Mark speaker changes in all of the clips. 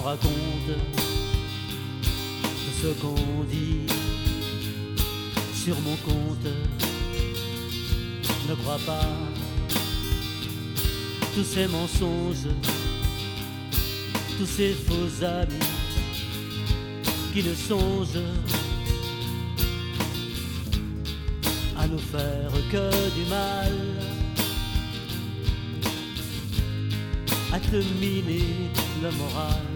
Speaker 1: raconte tout ce qu'on dit sur mon compte. Ne crois pas tous ces mensonges, tous ces faux amis qui ne songent à nous faire que du mal, à te miner le moral,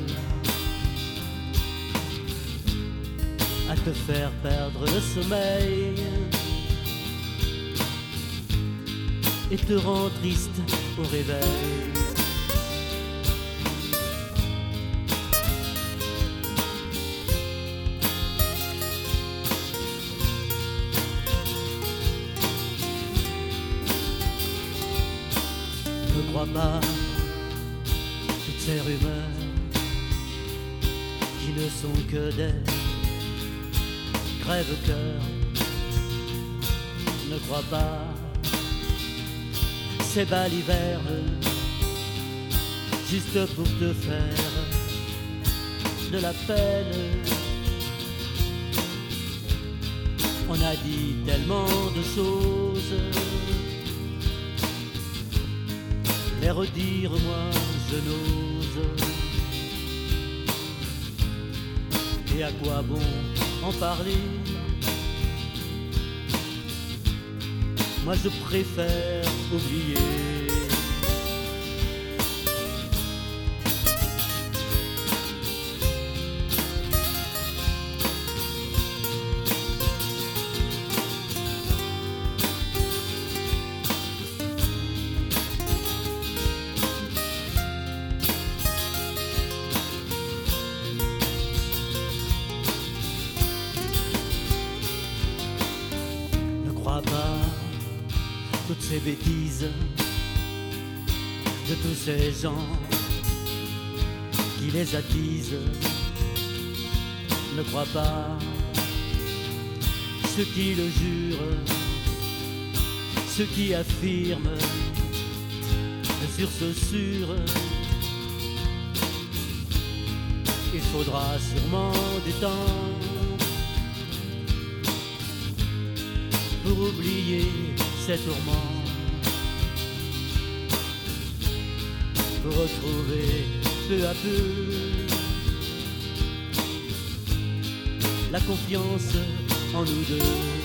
Speaker 1: à te faire perdre le sommeil et te rend triste au réveil. Ne crois pas toutes ces rumeurs qui ne sont que des crève-cœurs. Ne crois pas ces balivernes juste pour te faire de la peine. On a dit tellement de choses, les redire moi je n'ose. Et à quoi bon en parler? Moi je préfère oublier. Ne crois pas toutes ces bêtises de tous ces gens qui les attisent. Ne crois pas ceux qui le jurent, ceux qui affirment sur ce sûr. Il faudra sûrement du temps pour oublier ces tourments, pour retrouver peu à peu la confiance en nous deux.